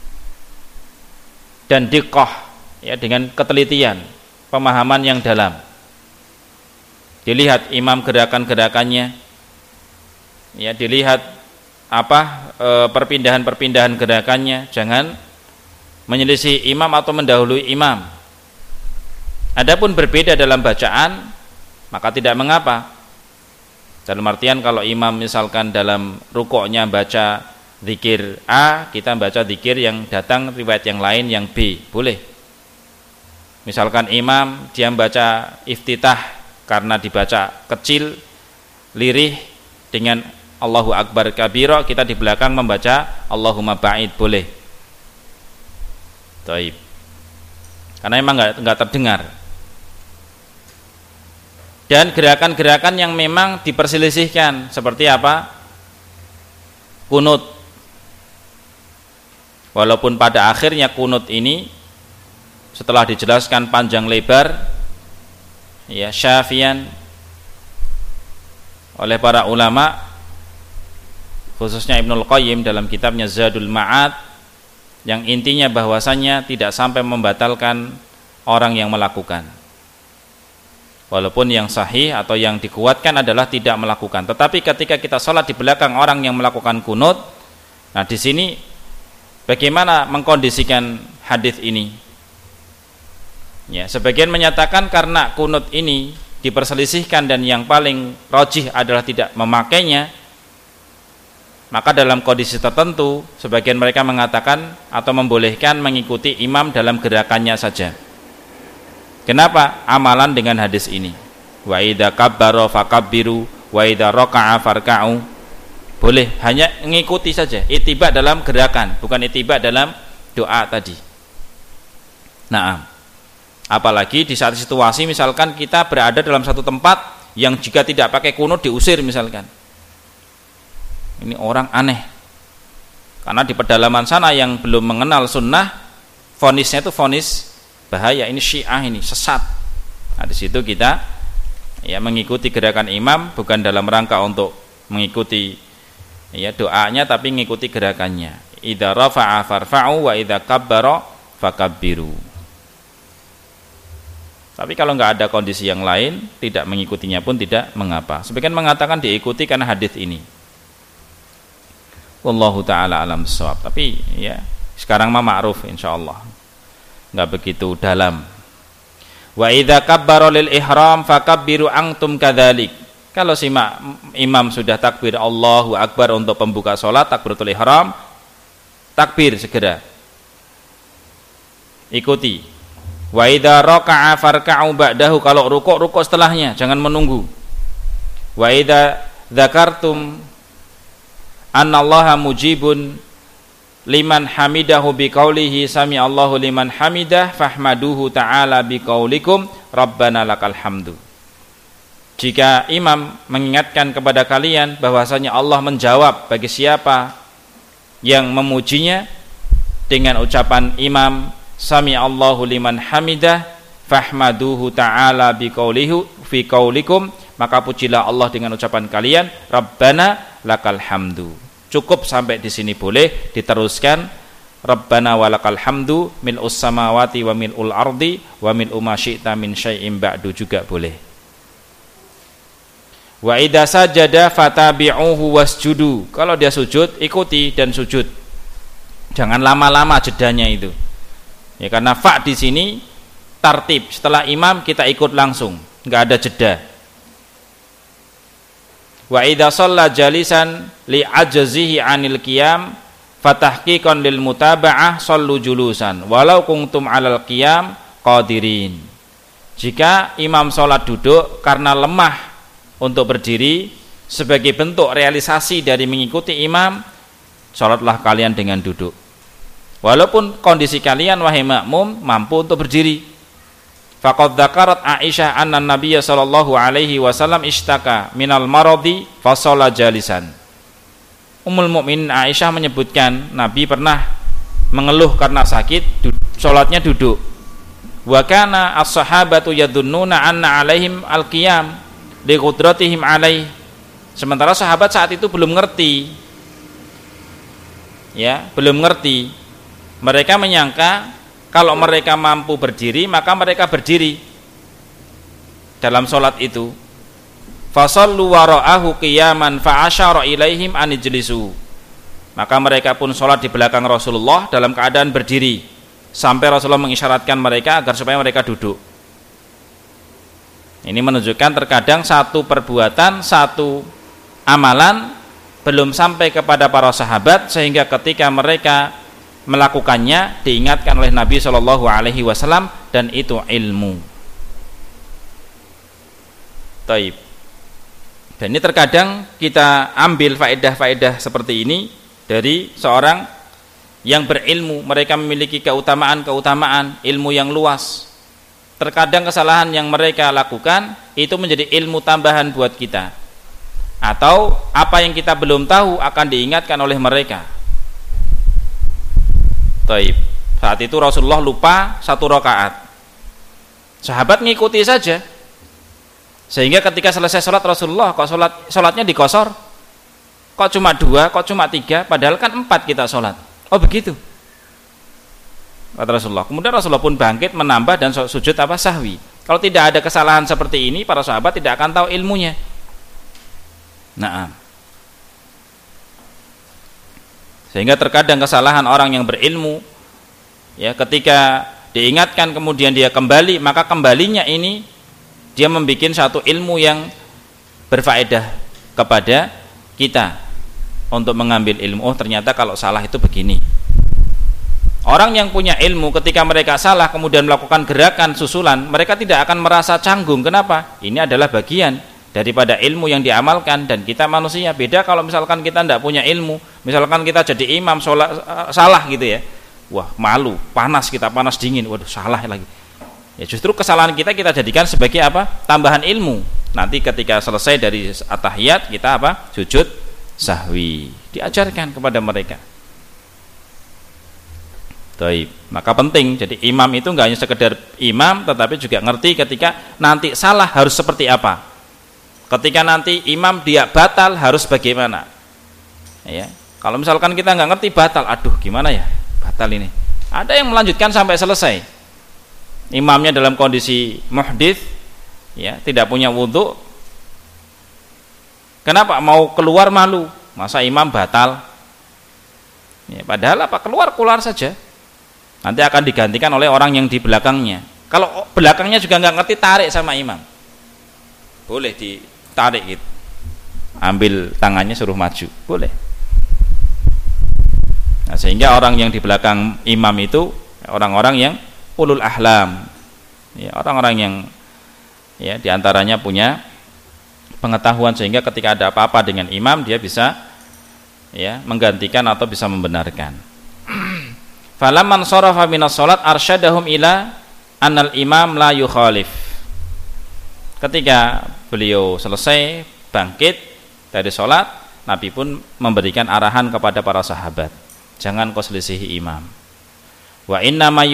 dan diqqah, ya dengan ketelitian, pemahaman yang dalam. Dilihat imam gerakan-gerakannya, ya dilihat perpindahan-perpindahan gerakannya, jangan menyelisih imam atau mendahului imam. Adapun berbeda dalam bacaan, maka tidak mengapa. Dalam artian kalau imam misalkan dalam rukuknya baca zikir A, kita baca zikir yang datang riwayat yang lain yang B, boleh. Misalkan imam dia baca iftitah karena dibaca kecil, lirih dengan Allahu Akbar kabira, kita di belakang membaca Allahumma ba'id, boleh. Taib. Karena memang enggak terdengar. dan gerakan-gerakan yang memang diperselisihkan, seperti apa? Kunut. Walaupun pada akhirnya kunut ini setelah dijelaskan panjang lebar ya syafian oleh para ulama, khususnya Ibnul Qayyim dalam kitabnya Zadul Ma'ad, yang intinya bahwasannya tidak sampai membatalkan orang yang melakukan. Walaupun yang sahih atau yang dikuatkan adalah tidak melakukan. Tetapi ketika kita sholat di belakang orang yang melakukan kunut, nah di sini bagaimana mengkondisikan hadis ini? Ya, sebagian menyatakan karena kunut ini diperselisihkan dan yang paling rajih adalah tidak memakainya, maka dalam kondisi tertentu sebagian mereka mengatakan atau membolehkan mengikuti imam dalam gerakannya saja. Kenapa? Amalan dengan hadis ini. Wa idza kabbara fakabbiru wa idza raka'a farka'u. Boleh hanya mengikuti saja, ittiba dalam gerakan, bukan ittiba dalam doa tadi. Nah, apalagi di saat situasi misalkan kita berada dalam satu tempat yang jika tidak pakai kunut diusir misalkan. Ini orang aneh. Karena di pedalaman sana yang belum mengenal sunnah, vonisnya itu vonis bahaya, ini Syiah, ini sesat. Nah, di situ kita ya mengikuti gerakan imam bukan dalam rangka untuk mengikuti ya doanya, tapi mengikuti gerakannya. Idza rafa'a farfa'u wa idza kabbara fakabbiru. Tapi kalau nggak ada kondisi yang lain, tidak mengikutinya pun tidak mengapa. Sebagian mengatakan diikuti karena hadis ini. Wallahu taala alam bissawab. Tapi ya sekarang mah ma'ruf insyaallah. Nggak begitu dalam. Wa idza kabbara lil ihram fakabbiru antum kadzalik. Kalau si imam sudah takbir Allahu akbar untuk pembuka salat, takbiratul ihram, takbir segera. Ikuti. Wa idza raka'a farka'u ba'dahu, kalau rukuk setelahnya, jangan menunggu. Wa idza dzakartum annallaha mujibun liman hamidahu biqaulihi sami Allahu liman hamidah fahmaduhu ta'ala biqaulikum rabbana lakal hamdu. Jika imam mengingatkan kepada kalian bahwasanya Allah menjawab bagi siapa yang memujinya dengan ucapan imam sami Allahu liman hamidah fahmaduhu ta'ala biqaulihi fi qaulikum, maka pujilah Allah dengan ucapan kalian rabbana lakal hamdu. Cukup sampai di sini, boleh diteruskan rabbana walakal hamdu mil'us samawati wa mil'ul ardi wa mil'u ma syi'ta min syai'in ba'du juga boleh. Wa idza sajada fatabi'uhu wasjudu, kalau dia sujud ikuti dan sujud, jangan lama-lama jedanya itu ya, karena fa di sini tartib, setelah imam kita ikut langsung, enggak ada jeda. Wa idza shalla jalisan li ajzihi anil qiyam fatahqiqan lil mutaba'ah shallu julusan walau kuntum alal qiyam qadirin. Jika imam salat duduk karena lemah untuk berdiri, sebagai bentuk realisasi dari mengikuti imam, salatlah kalian dengan duduk walaupun kondisi kalian wahai makmum mampu untuk berdiri. Faqad dzakarat Aisyah anna Nabiyya sallallahu alaihi wasallam ishtaka minal maradi fa shalla jalisan. Ummul Mukminin Aisyah menyebutkan Nabi pernah mengeluh karena sakit, salatnya duduk. Wa kana as-sahabatu yadhunnuna anna alaihim al-qiyam li qudratihim alaih. Sementara sahabat saat itu belum ngerti. Ya, belum ngerti. Mereka menyangka kalau mereka mampu berdiri, maka mereka berdiri dalam sholat itu. Fasallu wara'ahu qiyaman fa'asyara ilaihim anijlisu. Maka mereka pun sholat di belakang Rasulullah dalam keadaan berdiri, sampai Rasulullah mengisyaratkan mereka agar supaya mereka duduk. Ini menunjukkan terkadang satu perbuatan, satu amalan belum sampai kepada para sahabat, sehingga ketika mereka melakukannya diingatkan oleh Nabi Shallallahu Alaihi Wasallam, dan itu ilmu. Taib. Dan ini terkadang kita ambil faedah-faedah seperti ini dari seorang yang berilmu. Mereka memiliki keutamaan-keutamaan ilmu yang luas. terkadang kesalahan yang mereka lakukan itu menjadi ilmu tambahan buat kita, atau apa yang kita belum tahu akan diingatkan oleh mereka. Taib. Saat itu Rasulullah lupa 1 rakaat, sahabat ngikuti saja, sehingga ketika selesai sholat Rasulullah, kok sholatnya dikosor, kok cuma 2, kok cuma 3, padahal kan 4 kita sholat. Oh begitu, kata Rasulullah. Kemudian Rasulullah pun bangkit menambah dan sujud sahwi. Kalau tidak ada kesalahan seperti ini, para sahabat tidak akan tahu ilmunya. Nah, sehingga terkadang kesalahan orang yang berilmu, ya, ketika diingatkan kemudian dia kembali, maka kembalinya ini dia membuat satu ilmu yang berfaedah kepada kita untuk mengambil ilmu. Oh ternyata kalau salah itu begini. Orang yang punya ilmu ketika mereka salah kemudian melakukan gerakan susulan, mereka tidak akan merasa canggung. Kenapa? Ini adalah bagian daripada ilmu yang diamalkan, dan kita manusia. Beda kalau misalkan kita tidak punya ilmu, misalkan kita jadi imam salah gitu ya, wah malu, panas, kita panas dingin, waduh salah lagi. Ya justru kesalahan kita jadikan sebagai apa? Tambahan ilmu. Nanti ketika selesai dari at-tahiyat kita sujud sahwi, diajarkan kepada mereka. Taib. Maka penting, jadi imam itu enggak hanya sekedar imam, tetapi juga ngerti ketika nanti salah harus seperti apa. Ketika nanti imam dia batal harus bagaimana, ya. Kalau misalkan kita nggak ngerti batal, aduh gimana ya batal ini, ada yang melanjutkan sampai selesai, imamnya dalam kondisi muhdits, ya, tidak punya wudhu. Kenapa? Mau keluar malu, masa imam batal, ya, padahal keluar saja, nanti akan digantikan oleh orang yang di belakangnya. Kalau belakangnya juga nggak ngerti, tarik sama imam, boleh ditarik gitu, ambil tangannya suruh maju, boleh. Nah, sehingga orang yang di belakang imam itu orang-orang yang ulul ahlam, ya, orang-orang yang ya diantaranya punya pengetahuan, sehingga ketika ada apa-apa dengan imam dia bisa ya menggantikan atau bisa membenarkan. Falamman sarafa minas salat arsyadahum ila annal imam la yukhalif. Ketika beliau selesai bangkit dari sholat, Nabi pun memberikan arahan kepada para sahabat, jangan kau selisihi imam. Wa innama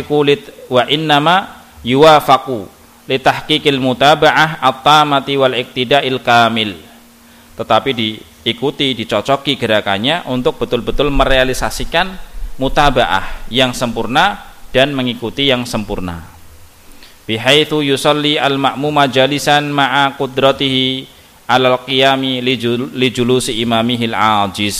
yuwafaqu litahqiqil mutaba'ah at-tamati wal iktida'il kamil. Tetapi diikuti, dicocoki gerakannya untuk betul-betul merealisasikan mutaba'ah yang sempurna dan mengikuti yang sempurna. Bihaitsu yusalli al-ma'muma jalisan ma'a qudratihi alal qiyami li julusi imamihil ajiz,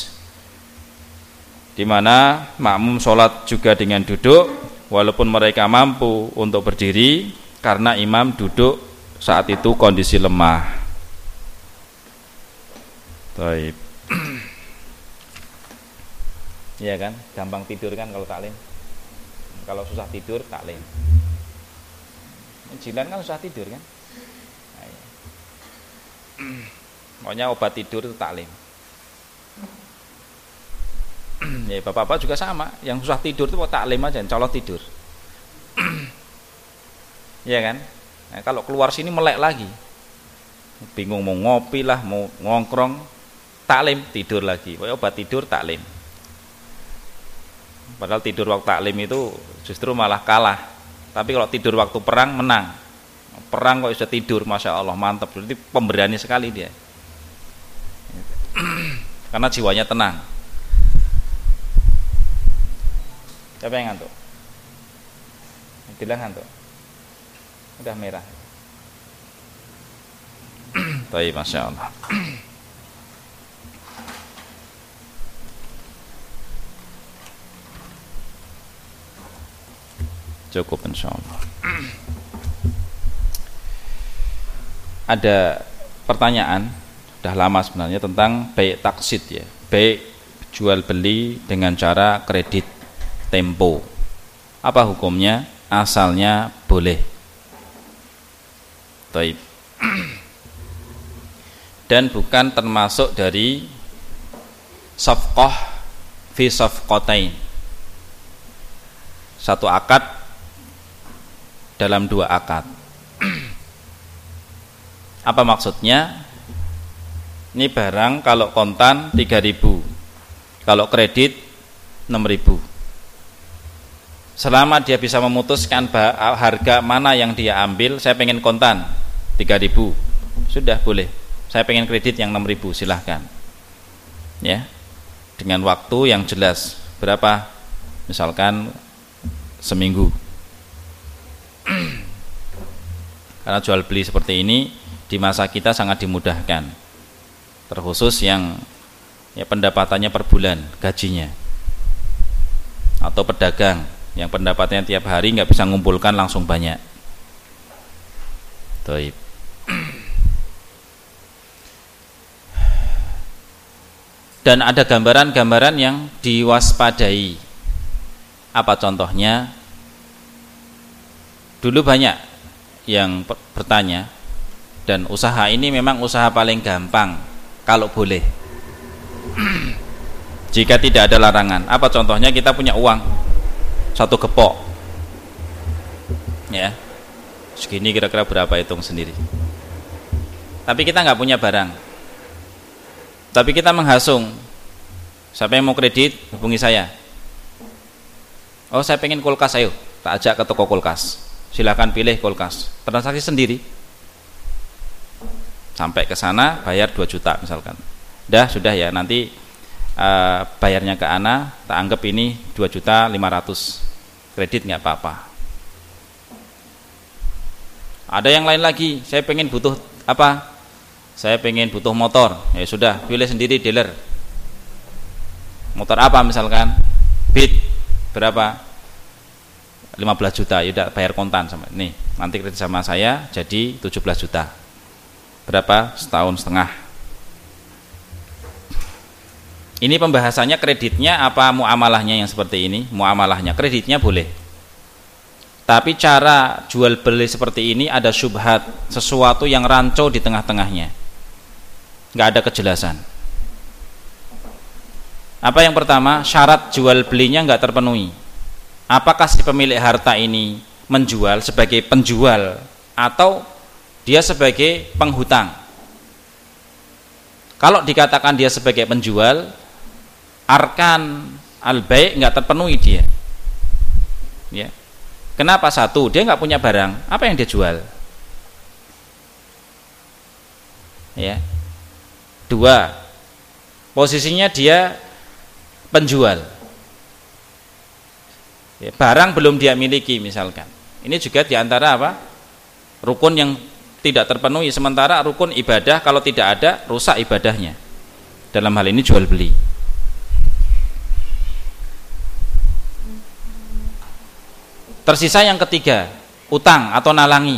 di mana makmum sholat juga dengan duduk walaupun mereka mampu untuk berdiri karena imam duduk saat itu kondisi lemah. Baik. Iya kan, gampang tidur kan kalau taklim. Kalau susah tidur taklim. Jilan kan susah tidur kan. Nah, ya. Pokoknya obat tidur itu taklim. Ya bapak-bapak juga sama, yang susah tidur itu taklim aja, colot tidur. Iya kan. Nah, kalau keluar sini melek lagi, bingung mau ngopi lah, mau ngongkrong, taklim tidur lagi. Pokoknya obat tidur taklim. Padahal tidur waktu taklim itu justru malah kalah. Tapi kalau tidur waktu perang menang. Perang kok bisa tidur, masya Allah, mantap. Berarti pemberani sekali dia. Karena jiwanya tenang. Siapa yang ngantuk? Bilang ngantuk. Udah merah. Baik, masya Allah. Cukup insyaallah. Ada pertanyaan sudah lama sebenarnya tentang bai' taksid ya, bai' jual beli dengan cara kredit tempo. Apa hukumnya? Asalnya boleh. Taib. Dan bukan termasuk dari safqah fi safqatain. Satu akad dalam 2 akad. Apa maksudnya? Ini barang kalau kontan 3.000, kalau kredit 6.000. Selama dia bisa memutuskan harga mana yang dia ambil, saya pengen kontan 3.000, sudah boleh. Saya pengen kredit yang 6.000, silahkan. Ya, dengan waktu yang jelas. Berapa? Misalkan seminggu. Karena jual beli seperti ini di masa kita sangat dimudahkan, terkhusus yang ya pendapatannya per bulan, gajinya, atau pedagang yang pendapatannya tiap hari nggak bisa ngumpulkan langsung banyak. Taib. Dan ada gambaran-gambaran yang diwaspadai. Apa contohnya? Dulu banyak yang bertanya, dan usaha ini memang usaha paling gampang kalau boleh. Jika tidak ada larangan. Apa contohnya? Kita punya uang 1 gepok, ya, segini kira-kira berapa, hitung sendiri. Tapi kita nggak punya barang, tapi kita menghasung. Siapa yang mau kredit, hubungi saya. Oh, saya pengen kulkas, ayo tak ajak ke toko kulkas, silakan pilih kulkas, transaksi sendiri. Sampai ke sana bayar 2 juta misalkan. Sudah ya, nanti bayarnya ke Ana, tak anggap ini 2.500.000, kredit nggak apa-apa. Ada yang lain lagi, saya pengen butuh apa? Saya pengen butuh motor, ya sudah, pilih sendiri dealer. Motor apa misalkan? Beat, berapa? 15 juta, yaudah bayar kontan sama nih, nanti kredit sama saya jadi 17 juta. Berapa? Setahun setengah. Ini pembahasannya kreditnya apa muamalahnya yang seperti ini? Muamalahnya, kreditnya boleh. Tapi cara jual beli seperti ini ada syubhat, sesuatu yang rancu di tengah-tengahnya. Nggak ada kejelasan. Apa yang pertama? Syarat jual belinya nggak terpenuhi. Apakah si pemilik harta ini menjual sebagai penjual atau dia sebagai penghutang? Kalau dikatakan dia sebagai penjual, arkan al-bai' nggak terpenuhi dia. Ya. Kenapa? 1, dia nggak punya barang, apa yang dia jual? Ya. 2, posisinya dia penjual. Ya, barang belum dia miliki misalkan. Ini juga diantara apa? Rukun yang tidak terpenuhi. Sementara rukun ibadah kalau tidak ada, rusak ibadahnya. Dalam hal ini jual beli. Tersisa yang ketiga, utang atau nalangi.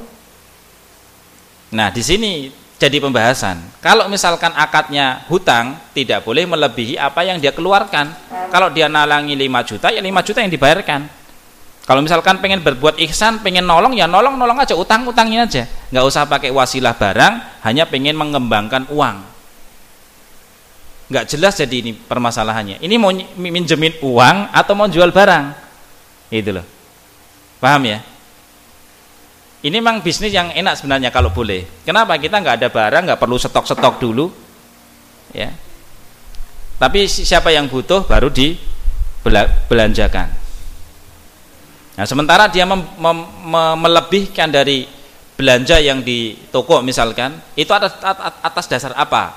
Nah, di sini jadi pembahasan. Kalau misalkan akadnya hutang, tidak boleh melebihi apa yang dia keluarkan. Kalau dia nalangi 5 juta, ya 5 juta yang dibayarkan. Kalau misalkan pengen berbuat ihsan, pengen nolong, ya nolong aja, utangin aja. Nggak usah pakai wasilah barang, hanya pengen mengembangkan uang. Nggak jelas jadi ini permasalahannya. Ini mau minjemin uang atau mau jual barang? Itu loh. Paham ya? Ini memang bisnis yang enak sebenarnya kalau boleh. Kenapa? Kita nggak ada barang, nggak perlu stok dulu, ya. Tapi siapa yang butuh baru dibelanjakan. Nah, sementara dia melebihkan dari belanja yang di toko misalkan, itu atas dasar apa?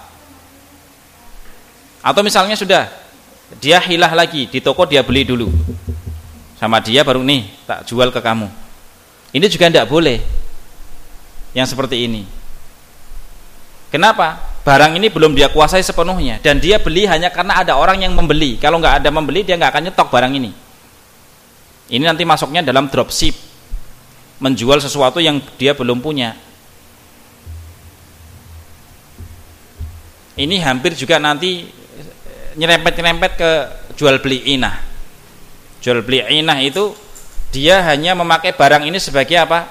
Atau misalnya sudah dia hilah lagi di toko, dia beli dulu sama dia, baru nih tak jual ke kamu. Ini juga tidak boleh yang seperti ini. Kenapa? Barang ini belum dia kuasai sepenuhnya, dan dia beli hanya karena ada orang yang membeli. Kalau nggak ada membeli, dia nggak akan nyetok barang ini. Ini nanti masuknya dalam dropship, menjual sesuatu yang dia belum punya. Ini hampir juga nanti nyerempet ke jual beli inah. Jual beli inah itu dia hanya memakai barang ini sebagai apa?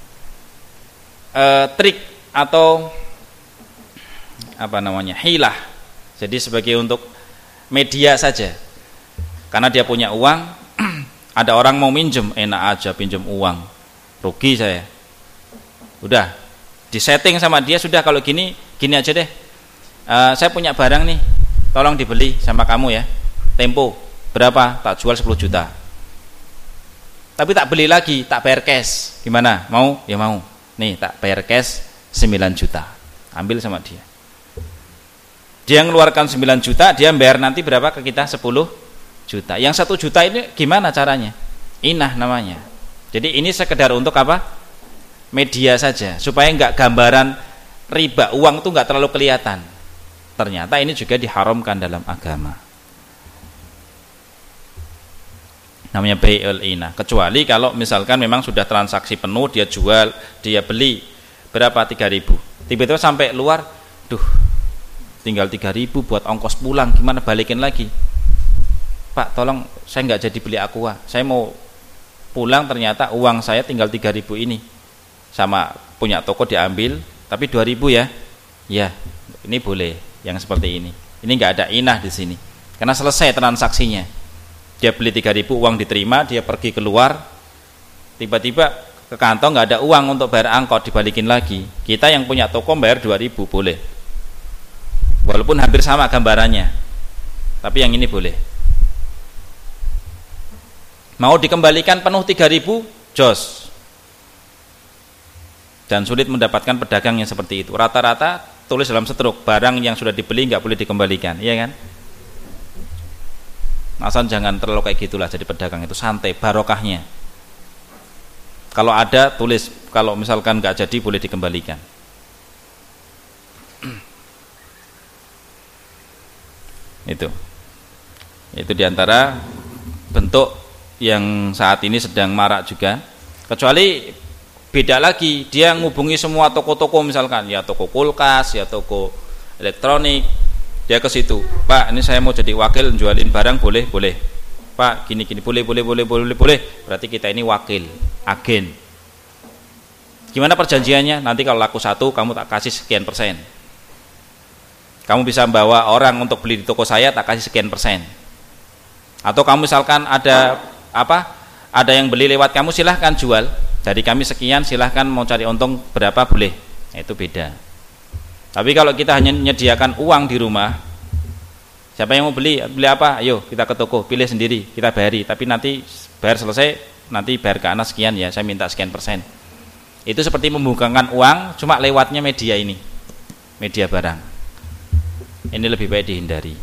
Trik atau apa namanya? Hilah. Jadi sebagai untuk media saja. Karena dia punya uang, ada orang mau minjem, enak aja pinjem uang. rugi saya. Udah disetting sama dia, sudah kalau gini aja deh, saya punya barang nih, tolong dibeli sama kamu ya, tempo berapa, tak jual 10 juta, tapi tak beli lagi, tak bayar cash, gimana, mau? Ya mau, nih tak bayar cash 9 juta, ambil sama dia. Dia ngeluarkan 9 juta, dia bayar nanti berapa ke kita? 10 juta. Yang 1 juta ini gimana caranya? Inah namanya. Jadi ini sekedar untuk apa? Media saja, supaya enggak gambaran riba uang itu enggak terlalu kelihatan. Ternyata ini juga diharamkan dalam agama. Namanya bai'ul inah. Kecuali kalau misalkan memang sudah transaksi penuh, dia jual, dia beli berapa, 3.000. Tiba-tiba sampai luar, duh, tinggal 3.000 buat ongkos pulang, gimana balikin lagi? Pak, tolong saya enggak jadi beli aqua. Saya mau pulang, ternyata uang saya tinggal 3.000 ini. Sama punya toko diambil, tapi 2.000 ya. Ya, ini boleh yang seperti ini. Ini enggak ada inah di sini. Karena selesai transaksinya. Dia beli 3.000, uang diterima, dia pergi keluar, tiba-tiba ke kantong enggak ada uang untuk bayar angkot, dibalikin lagi. Kita yang punya toko bayar 2.000 boleh. Walaupun hampir sama gambarannya. Tapi yang ini boleh. Mau dikembalikan penuh 3.000, jos. Dan sulit mendapatkan pedagang yang seperti itu. Rata-rata tulis dalam setruk, barang yang sudah dibeli nggak boleh dikembalikan, iya kan? Asal jangan terlalu kayak gitulah jadi pedagang itu, santai, barokahnya. Kalau ada tulis, kalau misalkan nggak jadi boleh dikembalikan. Itu diantara bentuk yang saat ini sedang marak juga. Kecuali beda lagi, dia ngubungi semua toko-toko, misalkan ya toko kulkas, ya toko elektronik, dia ke situ, Pak, ini saya mau jadi wakil jualin barang, boleh? Pak, gini, boleh. Berarti kita ini wakil, agen. Gimana perjanjiannya? Nanti kalau laku 1, kamu tak kasih sekian persen. Kamu bisa bawa orang untuk beli di toko saya, tak kasih sekian persen. Atau kamu misalkan ada yang beli lewat kamu, silahkan jual. Dari kami sekian, silahkan mau cari untung berapa boleh. Itu beda. Tapi kalau kita hanya menyediakan uang di rumah, siapa yang mau beli apa? Ayo kita ke toko, pilih sendiri, kita bayari. Tapi nanti bayar selesai, nanti bayar ke anak sekian ya, saya minta sekian persen. Itu seperti membukakan uang, cuma lewatnya media ini, media barang. Ini lebih baik dihindari.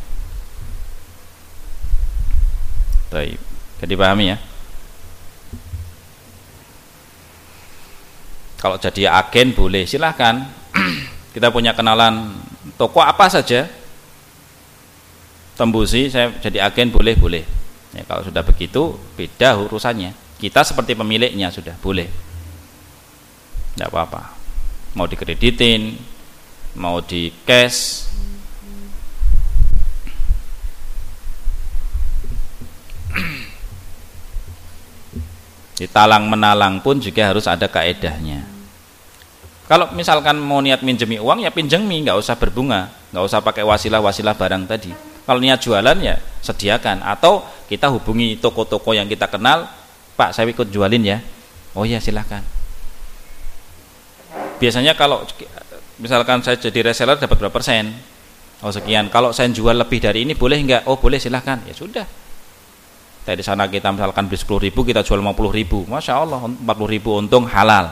Baik, jadi pahami ya. Kalau jadi agen boleh, silahkan. Kita punya kenalan toko apa saja, tembusi, saya jadi agen boleh. Ya, kalau sudah begitu beda urusannya. Kita seperti pemiliknya sudah boleh. Tidak apa-apa. Mau dikreditin, mau di cash, ditalang menalang pun juga harus ada kaedahnya. Kalau misalkan mau niat minjemi uang, ya pinjemi, nggak usah berbunga, nggak usah pakai wasilah barang tadi. Kalau niat jualan ya sediakan, atau kita hubungi toko-toko yang kita kenal, Pak saya ikut jualin ya. Oh ya silahkan. Biasanya kalau misalkan saya jadi reseller dapat berapa persen? Oh sekian. Kalau saya jual lebih dari ini boleh nggak? Oh boleh silahkan. Ya sudah. Dari sana kita misalkan beli 10.000, kita jual 50.000, Masya Allah 40.000 untung halal.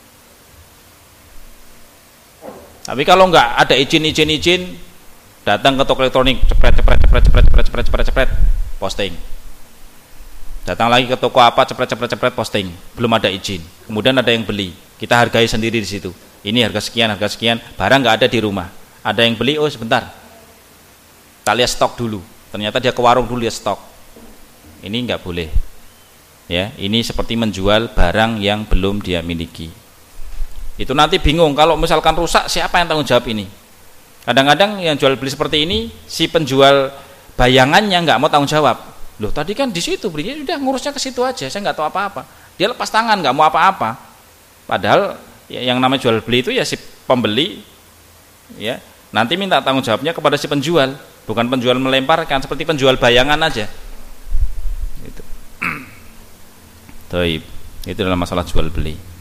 Tapi kalau nggak ada izin, datang ke toko elektronik, cepret, posting. Datang lagi ke toko apa, cepret, posting. Belum ada izin. Kemudian ada yang beli, kita hargai sendiri di situ. Ini harga sekian, barang nggak ada di rumah. Ada yang beli, oh sebentar, kita lihat stok dulu. Ternyata dia ke warung dulu lihat stok. Ini nggak boleh. Ya, ini seperti menjual barang yang belum dia miliki. Itu nanti bingung kalau misalkan rusak, siapa yang tanggung jawab ini? Kadang-kadang yang jual beli seperti ini, si penjual bayangannya nggak mau tanggung jawab. Loh tadi kan di situ belinya, sudah ngurusnya ke situ aja, saya nggak tahu apa-apa. Dia lepas tangan, nggak mau apa-apa. Padahal ya, yang namanya jual beli itu ya si pembeli, ya nanti minta tanggung jawabnya kepada si penjual, bukan penjual melemparkan seperti penjual bayangan aja. Itu. Itu dalam masalah jual beli.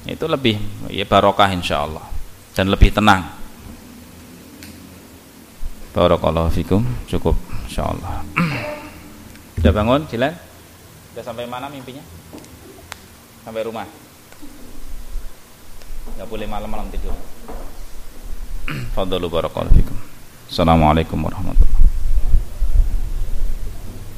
Itu lebih ya barokah insyaallah dan lebih tenang. Barakallahu fikum. Cukup insyaallah. Sudah bangun, Jilan? Sudah sampai mana mimpinya? Sampai rumah. Enggak boleh malam-malam tidur. Fadhalu barakallahu fikum. Assalamualaikum warahmatullahi wabarakatuh.